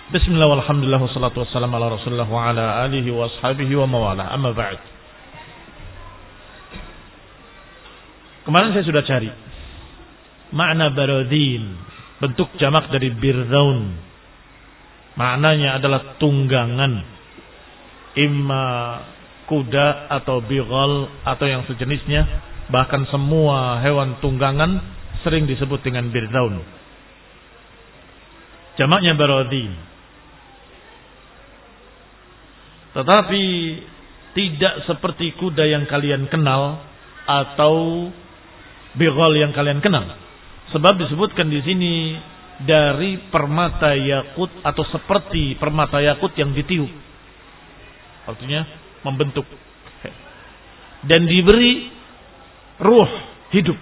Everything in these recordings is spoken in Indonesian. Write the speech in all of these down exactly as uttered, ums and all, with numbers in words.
Bismillah walhamdulillah wassalatu wassalamu ala rasulillah wa ala alihi wa ashabihi wa mawala. Amma ba'd. Kemarin saya sudah cari makna baradin, bentuk jamak dari birdaun. Maknanya adalah tunggangan, imma kuda atau bighal atau yang sejenisnya. Bahkan semua hewan tunggangan sering disebut dengan birdaun. Jamaknya baradin. Tetapi tidak seperti kuda yang kalian kenal atau bighal yang kalian kenal. Sebab disebutkan di sini dari permata yakut atau seperti permata yakut yang ditiup. Artinya membentuk dan diberi ruh hidup.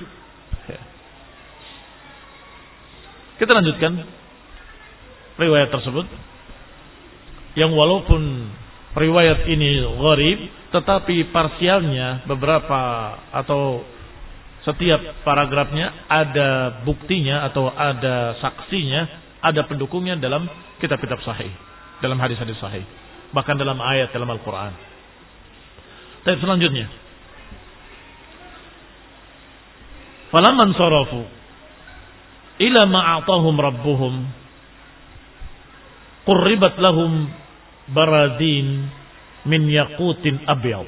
Kita lanjutkan riwayat tersebut yang walaupun riwayat ini gharib, tetapi parsialnya beberapa atau setiap paragrafnya ada buktinya atau ada saksinya, ada pendukungnya dalam kitab-kitab sahih, dalam hadis-hadis sahih, bahkan dalam ayat dalam Al-Quran. Tapi selanjutnya, falamman sarafu ila ma'atahum rabbuhum qurribat lahum baradin min yaqutin abyad.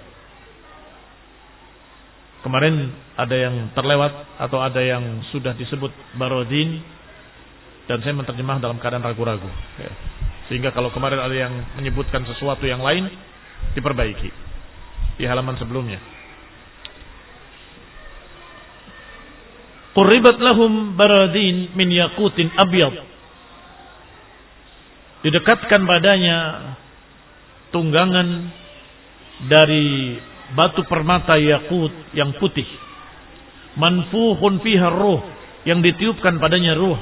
Kemarin ada yang terlewat atau ada yang sudah disebut baradin dan saya menerjemah dalam keadaan ragu-ragu. Sehingga kalau kemarin ada yang menyebutkan sesuatu yang lain, diperbaiki di halaman sebelumnya. Qurribat lahum baradin min yaqutin abyad. Didekatkan padanya tunggangan dari batu permata yakut yang putih, manfuhun fiha ruh, yang ditiupkan padanya ruh.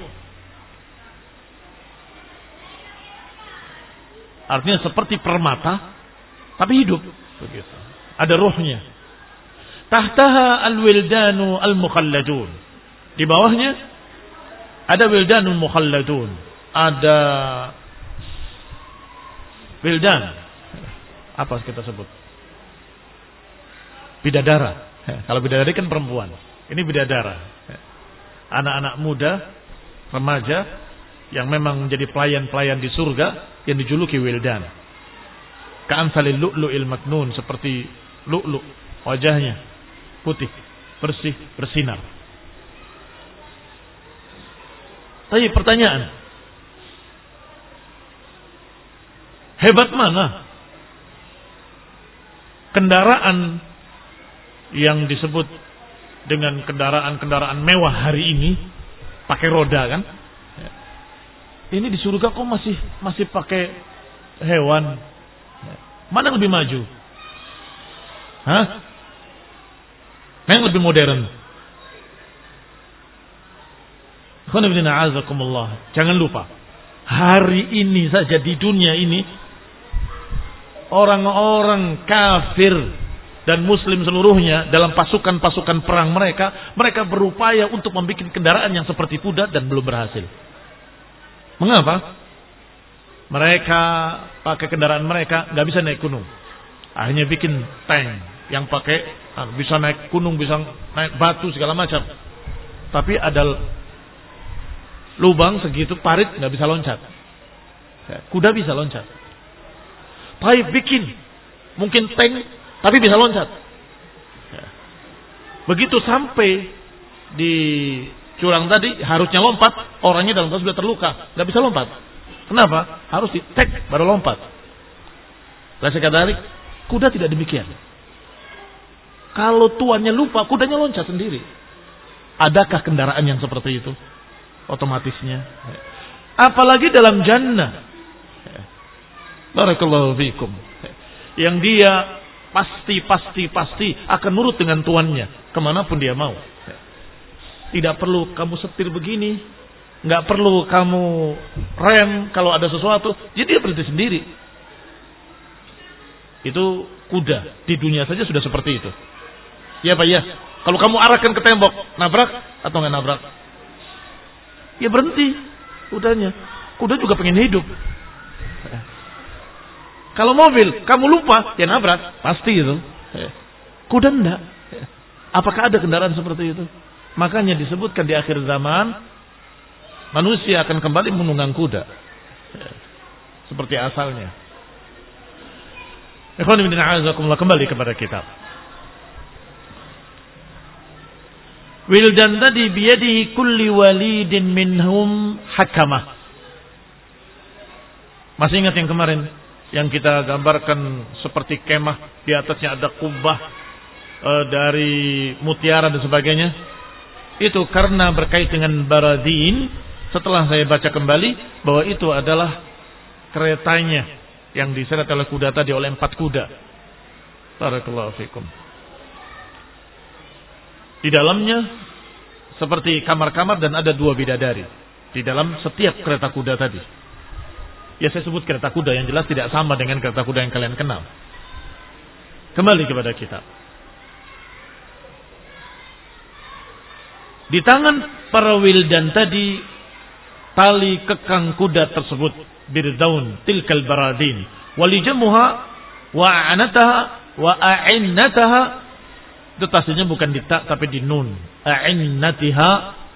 Artinya seperti permata tapi hidup begitu. Ada ruhnya. Tahtaha al-wildanu al-mukhalladun. Di bawahnya ada wildanul mukhalladun, ada wildan. Apa kita sebut? Bidadara. Kalau bidadari kan perempuan. Ini bidadara. Anak-anak muda, remaja yang memang menjadi pelayan-pelayan di surga yang dijuluki wildan. Ka'amsalil lu'lu'il maknun, seperti lu'lu', wajahnya putih, bersih, bersinar. Tapi pertanyaan, hebat mana kendaraan yang disebut dengan kendaraan-kendaraan mewah hari ini, pakai roda kan? Ini di surga kok masih masih pakai hewan? Mana yang lebih maju? Hah? Mana yang lebih modern? Jangan lupa, hari ini saja di dunia ini orang-orang kafir dan muslim seluruhnya dalam pasukan-pasukan perang mereka, mereka berupaya untuk membuat kendaraan yang seperti kuda dan belum berhasil. Mengapa? Mereka pakai kendaraan mereka nggak bisa naik gunung, akhirnya bikin tank yang pakai bisa naik gunung, bisa naik batu segala macam. Tapi ada lubang segitu parit nggak bisa loncat. Kuda bisa loncat. Tapi bikin mungkin tank tapi bisa loncat. Begitu sampai di curang tadi harusnya lompat, orangnya dalam tas sudah terluka, nggak bisa lompat. Kenapa? Harus di tek baru lompat. Lalu kadalik, kuda tidak demikian. Kalau tuannya lupa, kudanya loncat sendiri. Adakah kendaraan yang seperti itu? Otomatisnya. Apalagi dalam jannah. Barakallahu fikum. Yang dia pasti, pasti, pasti akan nurut dengan tuannya kemanapun dia mau. Tidak perlu kamu setir begini, nggak perlu kamu rem kalau ada sesuatu, jadi dia berhenti sendiri. Itu kuda di dunia saja sudah seperti itu. Ya Pak ya. Kalau kamu arahkan ke tembok, nabrak atau nggak nabrak? Ya berhenti kudanya. Kuda juga pengen hidup. Kalau mobil, kamu lupa, ya nabrak. Pasti itu. Kuda enggak. Apakah ada kendaraan seperti itu? Makanya disebutkan di akhir zaman, manusia akan kembali menunggang kuda. Seperti asalnya. Ikhwan fillah a'azakumullah, kembali kepada kitab. Wildan tadi biyadihi kulli walidin minhum hakamah. Masih ingat yang kemarin yang kita gambarkan seperti kemah, di atasnya ada kubah e, dari mutiara dan sebagainya. Itu karena berkait dengan baradin. Setelah saya baca kembali bahwa itu adalah keretanya yang diseret oleh kuda tadi, oleh empat kuda. Barakallahu fikum. Di dalamnya seperti kamar-kamar dan ada dua bidadari di dalam setiap kereta kuda tadi. Ya saya sebut kereta kuda, yang jelas tidak sama dengan kereta kuda yang kalian kenal. Kembali kepada kitab. Di tangan para wildan tadi tali kekang kuda tersebut, birdaun tilkal baradin, walijamuha wa a'nataha wa a'innataha. Itu tasnya bukan di ta tapi di nun. A'innatiha,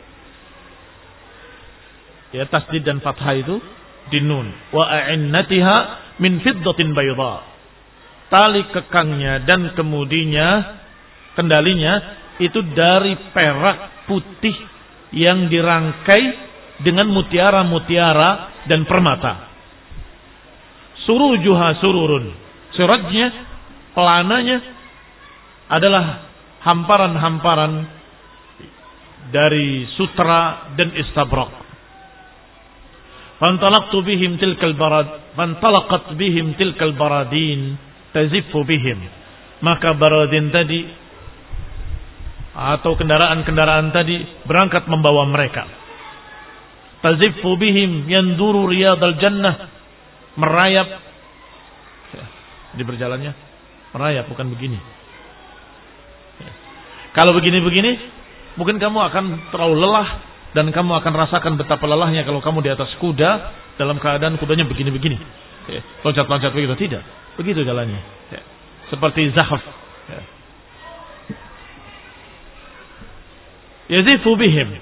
ya tasdid dan fathah itu di nun. Wa a'innatiha min fiddatin bayda. Tali kekangnya dan kemudinya kendalinya itu dari perak putih yang dirangkai dengan mutiara-mutiara dan permata. Surujuha sururun. Surajnya, pelananya adalah hamparan-hamparan dari sutra dan istabrak. Fantalaqtu bihim tilkal barad, fantalaqat bihim tilkal baradin taziffu bihim. Maka baradin tadi atau kendaraan-kendaraan tadi berangkat membawa mereka. Taziffu bihim yanduru riyadal jannah, merayap di berjalannya, merayap bukan begini. Kalau begini-begini, mungkin kamu akan terlalu lelah dan kamu akan rasakan betapa lelahnya kalau kamu di atas kuda dalam keadaan kudanya begini-begini, loncat-loncat begitu. Tidak, begitu jalannya, seperti zahaf. Yazifu bihim,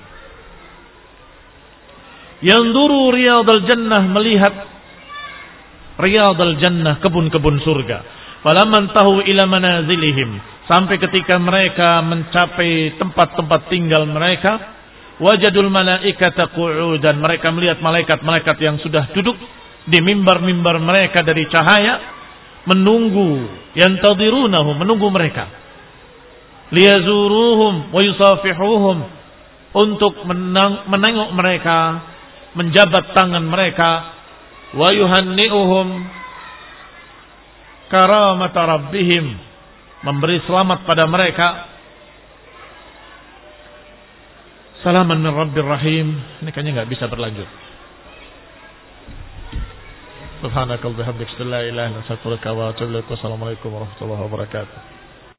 yanzuru riyadal jannah, melihat riyadal jannah, kebun-kebun surga. Falamman tahu ila manazilihim, sampai ketika mereka mencapai tempat-tempat tinggal mereka, wajadul malaikata qu'udan, mereka melihat malaikat-malaikat yang sudah duduk di mimbar-mimbar mereka dari cahaya, menunggu, yantadhirunahum, menunggu mereka, liyazuruhum wa yusafihuhum, untuk menang, menengok mereka, menjabat tangan mereka, wa yuhanni'uhum karamata rabbihim, memberi selamat pada mereka. Salaman min rabbir rahim. Ini kayaknya nggak bisa berlanjut. Subhanakallahumma wa bihamdika, la ilaha illa anta, astaghfiruka wa atubu ilaik. Wassalamualaikum warahmatullahi wabarakatuh.